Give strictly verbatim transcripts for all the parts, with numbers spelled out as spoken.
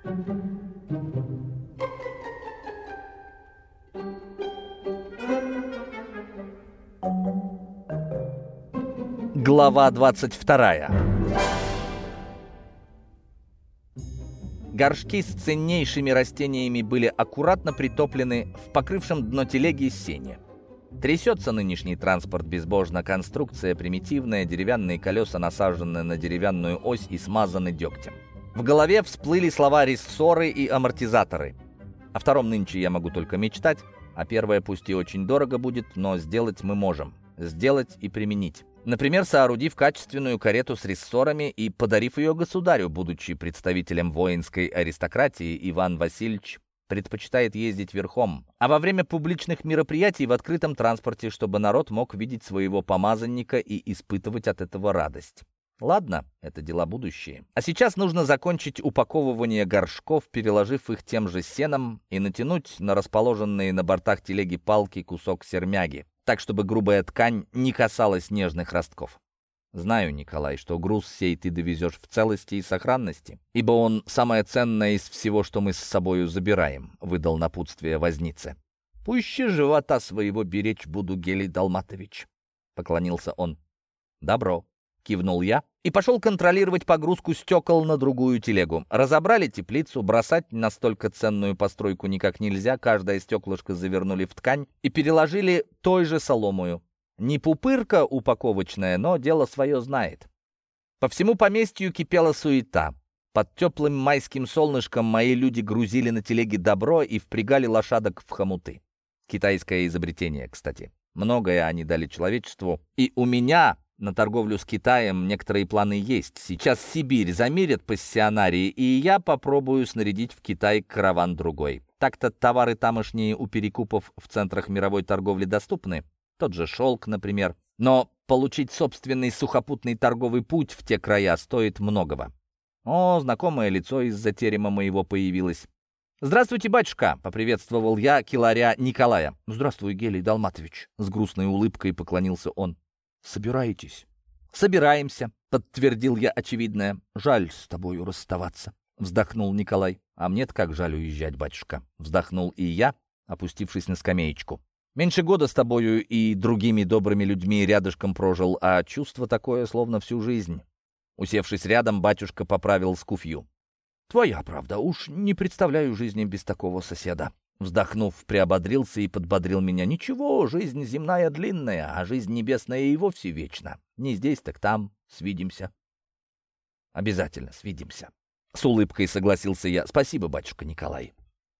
Глава двадцать вторая. Горшки с ценнейшими растениями были аккуратно притоплены в покрывшем дно телеги сене. Трясется нынешний транспорт безбожно, конструкция примитивная, деревянные колеса насажены на деревянную ось и смазаны дегтем. В голове всплыли слова рессоры и амортизаторы. О втором нынче я могу только мечтать, а первое пусть и очень дорого будет, но сделать мы можем. Сделать и применить. Например, соорудив качественную карету с рессорами и подарив ее государю. Будучи представителем воинской аристократии, Иван Васильевич предпочитает ездить верхом, а во время публичных мероприятий в открытом транспорте, чтобы народ мог видеть своего помазанника и испытывать от этого радость. Ладно, это дела будущие. А сейчас нужно закончить упаковывание горшков, переложив их тем же сеном и натянуть на расположенные на бортах телеги палки кусок сермяги, так, чтобы грубая ткань не касалась нежных ростков. Знаю, Николай, что груз сей ты довезешь в целости и сохранности, ибо он самое ценное из всего, что мы с собою забираем», — выдал напутствие вознице. «Пуще живота своего беречь буду, Гелий Далматович», — поклонился он. «Добро», — кивнул я и пошел контролировать погрузку стекол на другую телегу. Разобрали теплицу, бросать настолько ценную постройку никак нельзя, каждое стеклышко завернули в ткань и переложили той же соломою. Не пупырка упаковочная, но дело свое знает. По всему поместью кипела суета. Под теплым майским солнышком мои люди грузили на телеги добро и впрягали лошадок в хомуты. Китайское изобретение, кстати. Многое они дали человечеству, и у меня на торговлю с Китаем некоторые планы есть. Сейчас Сибирь замерят пассионарии, и я попробую снарядить в Китай караван другой. Так-то товары тамошние у перекупов в центрах мировой торговли доступны. Тот же шелк, например. Но получить собственный сухопутный торговый путь в те края стоит многого. О, знакомое лицо из-за терема моего появилось. «Здравствуйте, батюшка!» — поприветствовал я киларя Николая. «Здравствуй, Гелий Далматович!» — с грустной улыбкой поклонился он. «Собираетесь?» «Собираемся», — подтвердил я очевидное. «Жаль с тобою расставаться», — вздохнул Николай. «А мне-то как жаль уезжать, батюшка», — вздохнул и я, опустившись на скамеечку. «Меньше года с тобою и другими добрыми людьми рядышком прожил, а чувство такое, словно всю жизнь». Усевшись рядом, батюшка поправил скуфью. «Твоя правда, уж не представляю жизни без такого соседа». Вздохнув, приободрился и подбодрил меня. «Ничего, жизнь земная длинная, а жизнь небесная и вовсе вечна. Не здесь, так там. Свидимся». «Обязательно свидимся», — с улыбкой согласился я. «Спасибо, батюшка Николай».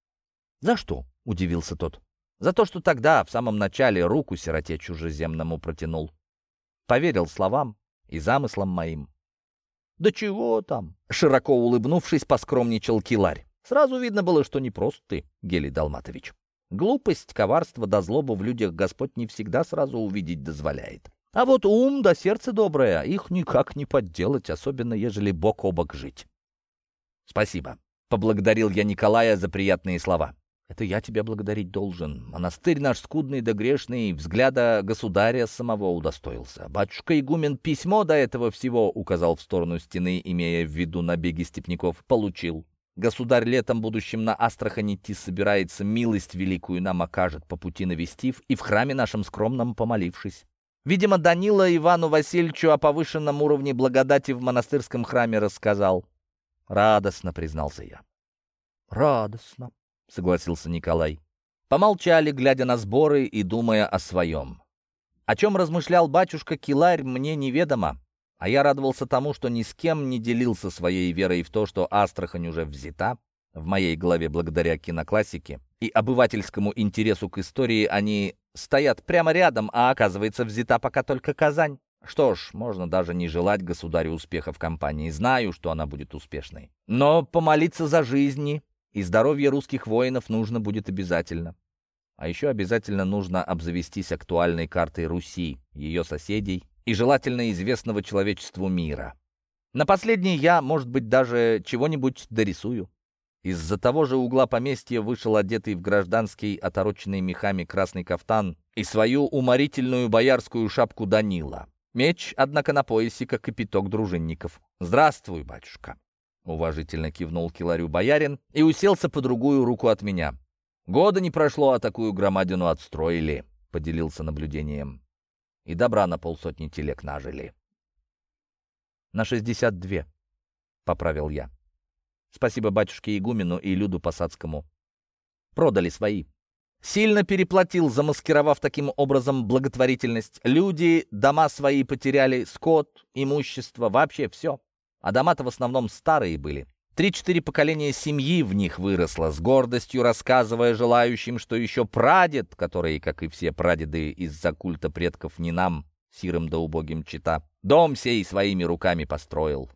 «За что?» — удивился тот. «За то, что тогда, в самом начале, руку сироте чужеземному протянул. Поверил словам и замыслам моим». «Да чего там?» — широко улыбнувшись, поскромничал киларь. «Сразу видно было, что не прост ты, Гелий Далматович. Глупость, коварство да злобу в людях Господь не всегда сразу увидеть дозволяет. А вот ум да сердце доброе, их никак не подделать, особенно ежели бок о бок жить». «Спасибо», — поблагодарил я Николая за приятные слова. «Это я тебя благодарить должен. Монастырь наш скудный да грешный, взгляда государя самого удостоился. Батюшка игумен письмо до этого всего, — указал в сторону стены, имея в виду набеги степняков, — получил. Государь летом будущем на Астрахань идти собирается, милость великую нам окажет, по пути навестив и в храме нашем скромном помолившись. Видимо, Данила Ивану Васильевичу о повышенном уровне благодати в монастырском храме рассказал». «Радостно», — признался я. «Радостно», — согласился Николай. Помолчали, глядя на сборы и думая о своем. О чем размышлял батюшка Киларь, мне неведомо, а я радовался тому, что ни с кем не делился своей верой в то, что Астрахань уже взята. В моей голове, благодаря киноклассике и обывательскому интересу к истории, они стоят прямо рядом, а оказывается, взята пока только Казань. Что ж, можно даже не желать государю успеха в кампании. Знаю, что она будет успешной. Но помолиться за жизни и здоровье русских воинов нужно будет обязательно. А еще обязательно нужно обзавестись актуальной картой Руси, ее соседей и желательно известного человечеству мира. На последней я, может быть, даже чего-нибудь дорисую. Из-за того же угла поместья вышел одетый в гражданский, отороченный мехами красный кафтан и свою уморительную боярскую шапку Данила. Меч, однако, на поясе, как и пяток дружинников. «Здравствуй, батюшка!» уважительно кивнул киларю боярин и уселся по другую руку от меня. «Года не прошло, а такую громадину отстроили», — поделился наблюдением. «И добра на полсотни телег нажили». «На шестьдесят две», — поправил я. «Спасибо батюшке игумену и Люду Посадскому. Продали свои». Сильно переплатил, замаскировав таким образом благотворительность. Люди дома свои потеряли, скот, имущество, вообще все. А дома-то в основном старые были. Три-четыре поколения семьи в них выросло, с гордостью рассказывая желающим, что еще прадед, который, как и все прадеды из-за культа предков, не нам, сирым да убогим чета, дом сей своими руками построил.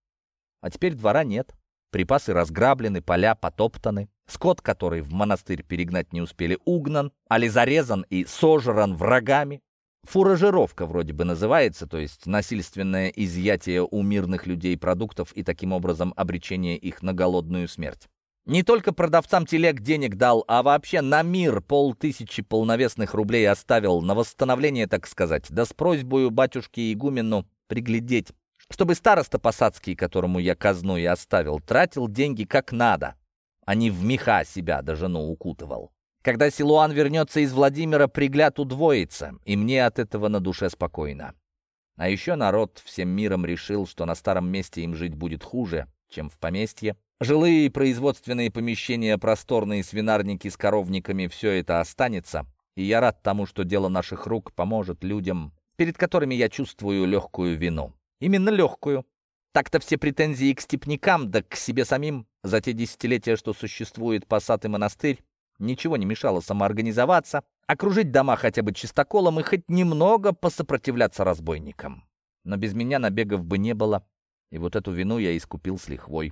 А теперь двора нет. Припасы разграблены, поля потоптаны. Скот, который в монастырь перегнать не успели, угнан, али зарезан и сожран врагами. Фуражировка вроде бы называется, то есть насильственное изъятие у мирных людей продуктов и таким образом обречение их на голодную смерть. Не только продавцам телег денег дал, а вообще на мир полтысячи полновесных рублей оставил на восстановление, так сказать, да с просьбою батюшке игумену приглядеть, чтобы староста посадский, которому я казну и оставил, тратил деньги как надо, а не в меха себя да жену укутывал. Когда Силуан вернется из Владимира, пригляд удвоится, и мне от этого на душе спокойно. А еще народ всем миром решил, что на старом месте им жить будет хуже, чем в поместье. Жилые и производственные помещения, просторные свинарники с коровниками — все это останется, и я рад тому, что дело наших рук поможет людям, перед которыми я чувствую легкую вину. Именно легкую. Так-то все претензии к степнякам, да к себе самим за те десятилетия, что существует посад и монастырь, ничего не мешало самоорганизоваться, окружить дома хотя бы чистоколом и хоть немного посопротивляться разбойникам. Но без меня набегов бы не было, и вот эту вину я искупил с лихвой.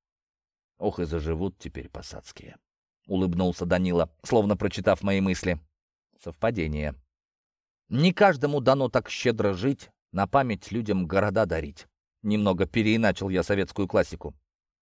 «Ох, и заживут теперь посадские», — улыбнулся Данила, словно прочитав мои мысли. Совпадение. Не каждому дано так щедро жить, на память людям города дарить. Немного переиначил я советскую классику.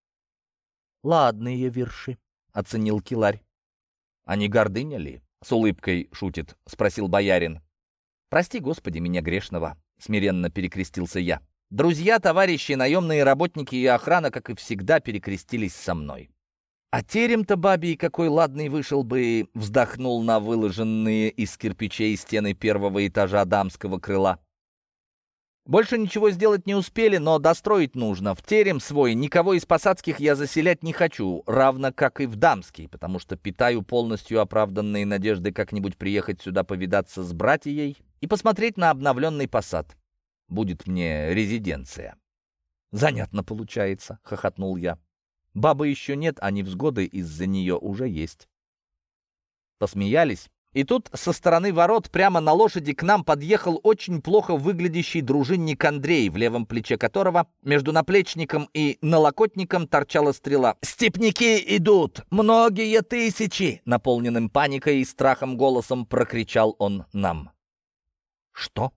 «Ладные верши», — оценил киларь. «А не гордыня ли?» — с улыбкой шутит, — спросил боярин. «Прости, Господи, меня грешного», — смиренно перекрестился я. Друзья, товарищи, наемные работники и охрана, как и всегда, перекрестились со мной. «А терем-то бабий какой ладный вышел бы», — вздохнул на выложенные из кирпичей стены первого этажа дамского крыла. Больше ничего сделать не успели, но достроить нужно. В терем свой никого из посадских я заселять не хочу, равно как и в дамский, потому что питаю полностью оправданные надежды как-нибудь приехать сюда повидаться с братьей и посмотреть на обновленный посад. Будет мне резиденция. «Занятно получается», — хохотнул я. «Бабы еще нет, а невзгоды из-за нее уже есть». Посмеялись. И тут со стороны ворот прямо на лошади к нам подъехал очень плохо выглядящий дружинник Андрей, в левом плече которого между наплечником и налокотником торчала стрела. «Степняки идут! Многие тысячи!» Наполненным паникой и страхом голосом прокричал он нам. «Что?»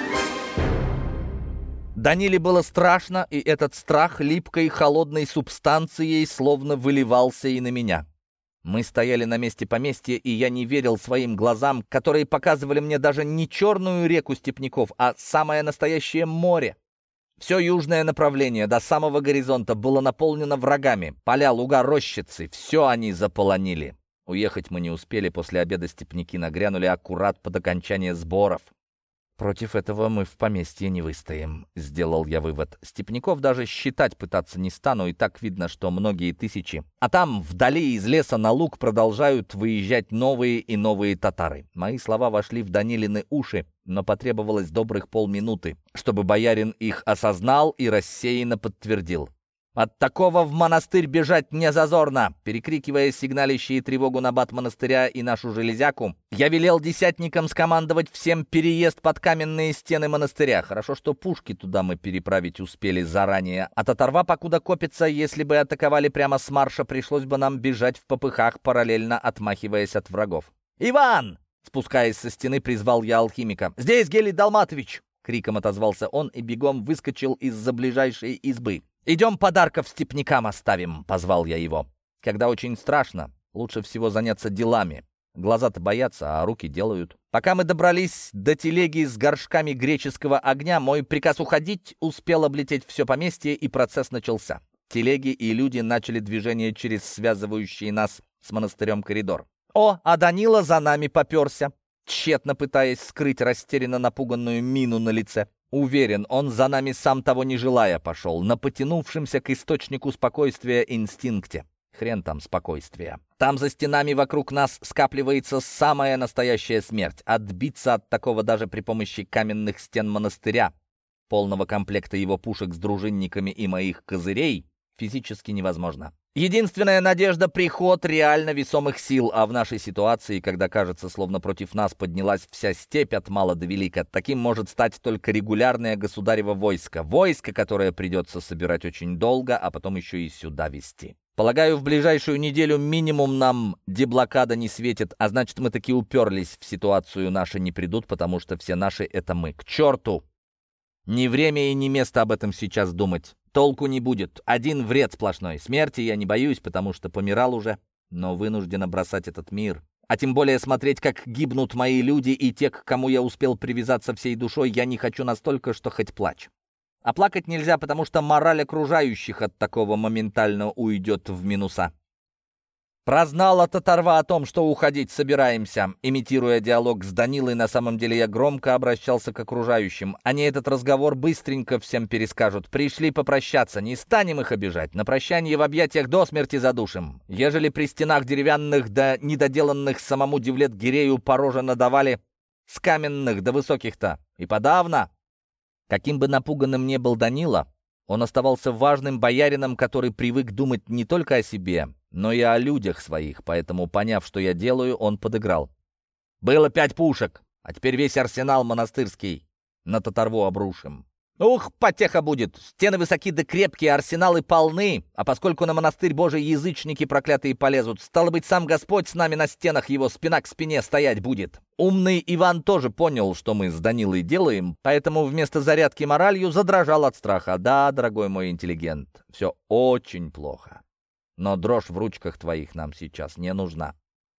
Даниле было страшно, и этот страх липкой холодной субстанцией словно выливался и на меня. Мы стояли на месте поместья, и я не верил своим глазам, которые показывали мне даже не черную реку степняков, а самое настоящее море. Все южное направление до самого горизонта было наполнено врагами. Поля, луга, рощицы — все они заполонили. Уехать мы не успели, после обеда степняки нагрянули аккурат под окончание сборов. «Против этого мы в поместье не выстоим», — сделал я вывод. «Степняков даже считать пытаться не стану, и так видно, что многие тысячи. А там, вдали из леса на луг, продолжают выезжать новые и новые татары». Мои слова вошли в Данилины уши, но потребовалось добрых полминуты, чтобы боярин их осознал и рассеянно подтвердил. «От такого в монастырь бежать не зазорно!» Перекрикивая сигналищие тревогу на бат монастыря и нашу железяку, я велел десятникам скомандовать всем переезд под каменные стены монастыря. Хорошо, что пушки туда мы переправить успели заранее. А татарва покуда копится, если бы атаковали прямо с марша, пришлось бы нам бежать в попыхах, параллельно отмахиваясь от врагов. «Иван!» Спускаясь со стены, призвал я алхимика. «Здесь Гелий Далматович!» Криком отозвался он и бегом выскочил из-за ближайшей избы. «Идем подарков степнякам оставим», — позвал я его. Когда очень страшно, лучше всего заняться делами. Глаза-то боятся, а руки делают. Пока мы добрались до телеги с горшками греческого огня, мой приказ уходить успел облететь все поместье, и процесс начался. телеги, и люди начали движение через связывающий нас с монастырем коридор. О, а Данила за нами поперся, тщетно пытаясь скрыть растерянно напуганную мину на лице. Уверен, он за нами, сам того не желая, пошел, на потянувшемся к источнику спокойствия инстинкте. Хрен там спокойствия. Там за стенами вокруг нас скапливается самая настоящая смерть. Отбиться от такого даже при помощи каменных стен монастыря, полного комплекта его пушек с дружинниками и моих козырей, физически невозможно. Единственная надежда — приход реально весомых сил, а в нашей ситуации, когда кажется, словно против нас поднялась вся степь от мала до велика, таким может стать только регулярное государево войско. Войско, которое придется собирать очень долго, а потом еще и сюда везти. Полагаю, в ближайшую неделю минимум нам деблокада не светит, а значит, мы таки уперлись в ситуацию, наши не придут, потому что все наши — это мы. К черту! Ни время и ни место об этом сейчас думать. Толку не будет. Один вред сплошной. Смерти я не боюсь, потому что помирал уже, но вынужден бросать этот мир. А тем более смотреть, как гибнут мои люди и те, к кому я успел привязаться всей душой, я не хочу настолько, что хоть плачь. А плакать нельзя, потому что мораль окружающих от такого моментально уйдет в минуса. Прознала Татарва о том, что уходить собираемся. Имитируя диалог с Данилой, на самом деле я громко обращался к окружающим. Они этот разговор быстренько всем перескажут. Пришли попрощаться, не станем их обижать. На прощание в объятиях до смерти задушим. Ежели при стенах деревянных да недоделанных самому Девлет-Гирею по роже надавали, с каменных до высоких-то и подавно. Каким бы напуганным ни был Данила, он оставался важным боярином, который привык думать не только о себе, но и о людях своих, поэтому, поняв, что я делаю, он подыграл. «Было пять пушек, а теперь весь арсенал монастырский на Татарву обрушим». «Ух, потеха будет! Стены высоки да крепкие, арсеналы полны, а поскольку на монастырь Божий язычники проклятые полезут, стало быть, сам Господь с нами на стенах его спина к спине стоять будет». Умный Иван тоже понял, что мы с Данилой делаем, поэтому вместо зарядки моралью задрожал от страха. «Да, дорогой мой интеллигент, все очень плохо, но дрожь в ручках твоих нам сейчас не нужна».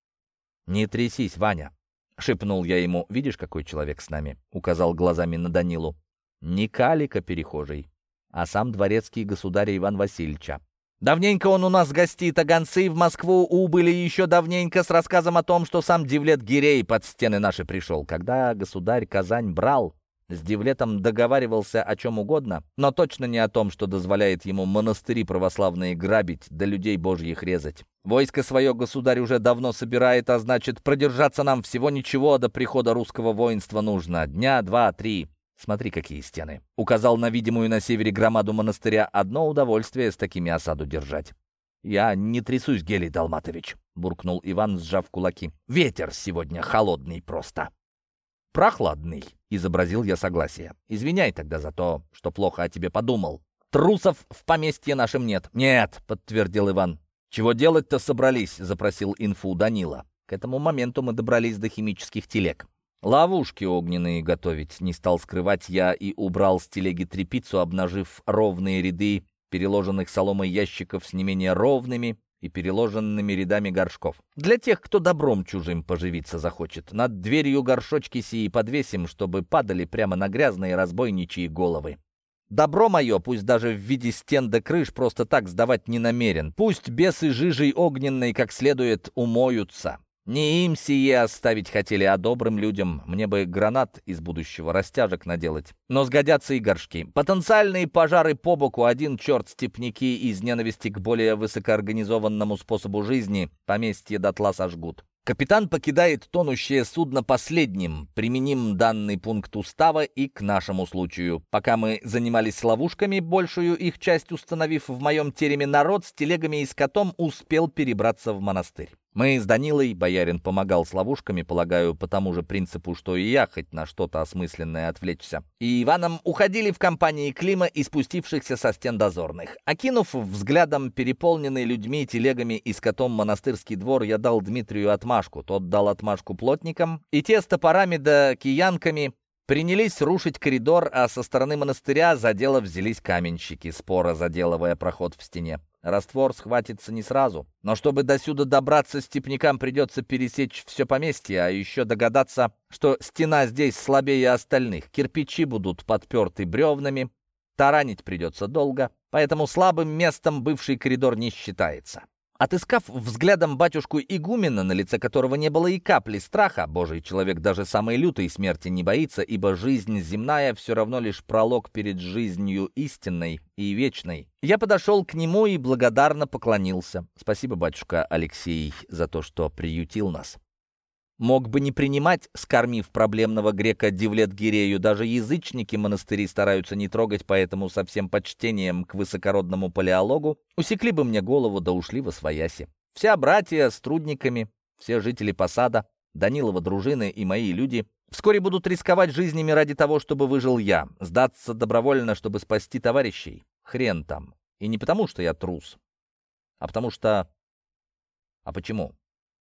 «Не трясись, Ваня», — шепнул я ему. «Видишь, какой человек с нами?» — указал глазами на Данилу. «Не калика перехожий, а сам дворецкий государя Иван Васильевича. Давненько он у нас гостит, а гонцы в Москву убыли еще давненько с рассказом о том, что сам Девлет-Гирей под стены наши пришел. Когда государь Казань брал, с Девлетом договаривался о чем угодно, но точно не о том, что дозволяет ему монастыри православные грабить, да людей божьих резать. Войско свое государь уже давно собирает, а значит, продержаться нам всего ничего до прихода русского воинства нужно. Дня два-три. Смотри, какие стены. Указал на видимую на севере громаду монастыря. Одно удовольствие с такими осаду держать. «Я не трясусь, Гелий Далматович», — буркнул Иван, сжав кулаки. «Ветер сегодня холодный просто». «Прохладный», — изобразил я согласие. «Извиняй тогда за то, что плохо о тебе подумал. Трусов в поместье нашем нет». «Нет», — подтвердил Иван. «Чего делать-то собрались?» — запросил инфу Данила. К этому моменту мы добрались до химических телег. «Ловушки огненные готовить», — не стал скрывать я и убрал с телеги тряпицу, обнажив ровные ряды переложенных соломой ящиков с не менее ровными и переложенными рядами горшков. Для тех, кто добром чужим поживиться захочет. Над дверью горшочки сии подвесим, чтобы падали прямо на грязные разбойничьи головы. Добро мое, пусть даже в виде стен да крыш, просто так сдавать не намерен. Пусть бесы жижей огненной как следует умоются. Не им сие оставить хотели, а добрым людям. Мне бы гранат из будущего, растяжек наделать. Но сгодятся и горшки. Потенциальные пожары по боку, один черт степняки из ненависти к более высокоорганизованному способу жизни поместье дотла сожгут. Капитан покидает тонущее судно последним. Применим данный пункт устава и к нашему случаю. Пока мы занимались ловушками, большую их часть установив в моем тереме, народ с телегами и скотом успел перебраться в монастырь. Мы с Данилой, боярин помогал с ловушками, полагаю, по тому же принципу, что и я, хоть на что-то осмысленное отвлечься, и Иваном уходили в компании Клима и спустившихся со стен дозорных. Окинув взглядом переполненный людьми, телегами и скотом монастырский двор, я дал Дмитрию отмашку, тот дал отмашку плотникам, и те с топорами да киянками принялись рушить коридор, а со стороны монастыря за дело взялись каменщики, споро заделывая проход в стене. Раствор схватится не сразу, но чтобы досюда добраться, степнякам придется пересечь все поместье, а еще догадаться, что стена здесь слабее остальных. Кирпичи будут подперты бревнами, таранить придется долго. поэтому слабым местом бывший коридор не считается. Отыскав взглядом батюшку игумена, на лице которого не было и капли страха, божий человек даже самой лютой смерти не боится, ибо жизнь земная все равно лишь пролог перед жизнью истинной и вечной, я подошел к нему и благодарно поклонился. Спасибо, батюшка Алексей, за то, что приютил нас. Мог бы не принимать, скормив проблемного грека Девлет-Гирею, даже язычники монастыри стараются не трогать, поэтому со всем почтением к высокородному палеологу усекли бы мне голову да ушли восвояси. Вся братья с трудниками, все жители посада, Данилова дружины и мои люди вскоре будут рисковать жизнями ради того, чтобы выжил я, сдаться добровольно, чтобы спасти товарищей. Хрен там. И не потому, что я трус, а потому что... А почему?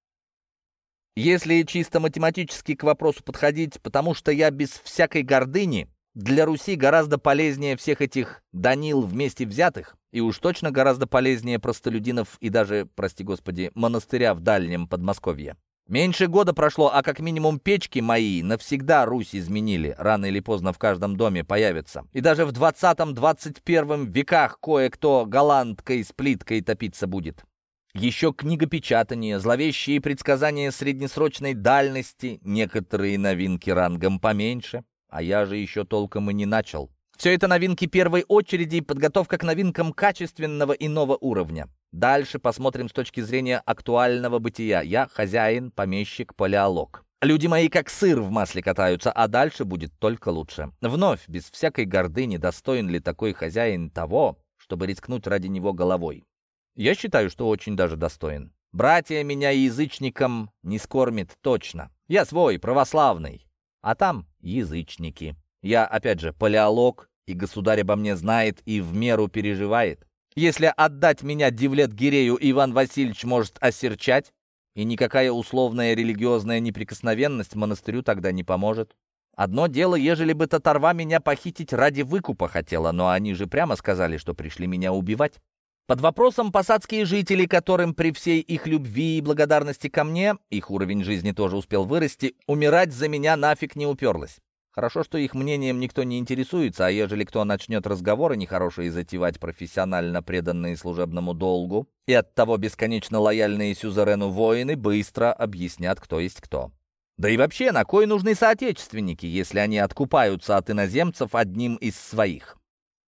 Если чисто математически к вопросу подходить, потому что я без всякой гордыни для Руси гораздо полезнее всех этих Данил вместе взятых, и уж точно гораздо полезнее простолюдинов и даже, прости господи, монастыря в дальнем Подмосковье. Меньше года прошло, а как минимум печки мои навсегда Русь изменили, рано или поздно в каждом доме появятся. И даже в двадцатом-двадцать первом веках кое-кто голландкой с плиткой топиться будет. Еще книгопечатание, зловещие предсказания среднесрочной дальности, некоторые новинки рангом поменьше, а я же еще толком и не начал. Все это новинки первой очереди и подготовка к новинкам качественного иного уровня. Дальше посмотрим с точки зрения актуального бытия. Я хозяин, помещик, палеолог. Люди мои как сыр в масле катаются, а дальше будет только лучше. Вновь, без всякой гордыни, достоин ли такой хозяин того, чтобы рискнуть ради него головой? Я считаю, что очень даже достоин. Братья меня язычникам не скормит точно. Я свой, православный. А там язычники. Я, опять же, палеолог, и государь обо мне знает и в меру переживает. Если отдать меня Девлет-Гирею, Иван Васильевич может осерчать, и никакая условная религиозная неприкосновенность монастырю тогда не поможет. Одно дело, ежели бы татарва меня похитить ради выкупа хотела, но они же прямо сказали, что пришли меня убивать. Под вопросом посадские жители, которым при всей их любви и благодарности ко мне, их уровень жизни тоже успел вырасти, умирать за меня нафиг не уперлось. Хорошо, что их мнением никто не интересуется, а ежели кто начнет разговоры нехорошие затевать, профессионально преданные служебному долгу, и оттого бесконечно лояльные сюзерену воины быстро объяснят, кто есть кто. Да и вообще, на кой нужны соотечественники, если они откупаются от иноземцев одним из своих?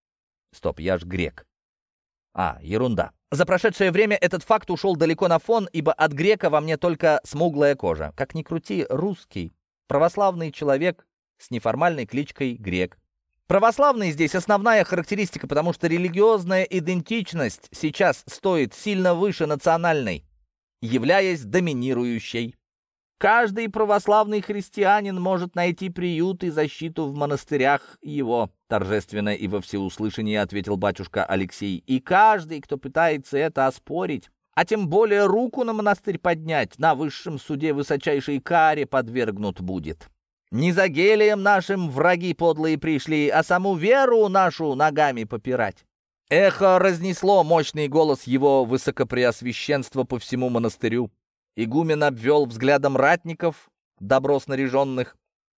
Стоп, я ж грек. А, ерунда. За прошедшее время этот факт ушел далеко на фон, ибо от грека во мне только смуглая кожа. Как ни крути, русский, православный человек с неформальной кличкой Грек. Православный здесь основная характеристика, потому что религиозная идентичность сейчас стоит сильно выше национальной, являясь доминирующей. Каждый православный христианин может найти приют и защиту в монастырях его, торжественно и во всеуслышание ответил батюшка Алексей. И каждый, кто пытается это оспорить, а тем более руку на монастырь поднять, на высшем суде высочайшей каре подвергнут будет. Не за гелием нашим враги подлые пришли, а саму веру нашу ногами попирать. Эхо разнесло мощный голос его высокопреосвященства по всему монастырю. Игумен обвел взглядом ратников, добро снаряженных.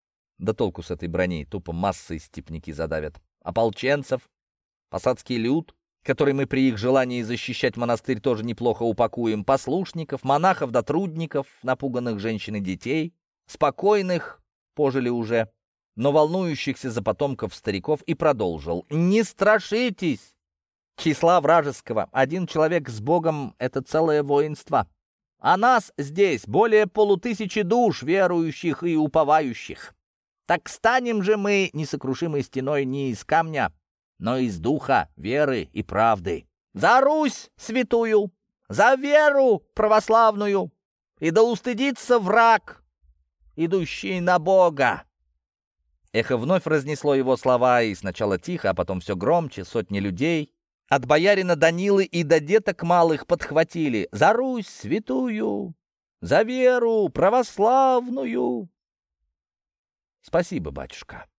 Да толку с этой броней, тупо массой степняки задавят. Ополченцев, посадский люд, который мы при их желании защищать монастырь тоже неплохо упакуем, послушников, монахов да трудников, напуганных женщин и детей, спокойных, пожили уже, но волнующихся за потомков стариков, и продолжил. «Не страшитесь числа вражеского. Один человек с Богом — это целое воинство. А нас здесь более полутысячи душ, верующих и уповающих. Так станем же мы несокрушимой стеной не из камня, но из духа, веры и правды. За Русь святую, за веру православную, и да устыдится враг, идущий на Бога». Эхо вновь разнесло его слова, и сначала тихо, а потом все громче, сотни людей. От боярина Данилы и до деток малых подхватили: «За Русь святую, за веру православную». Спасибо, батюшка.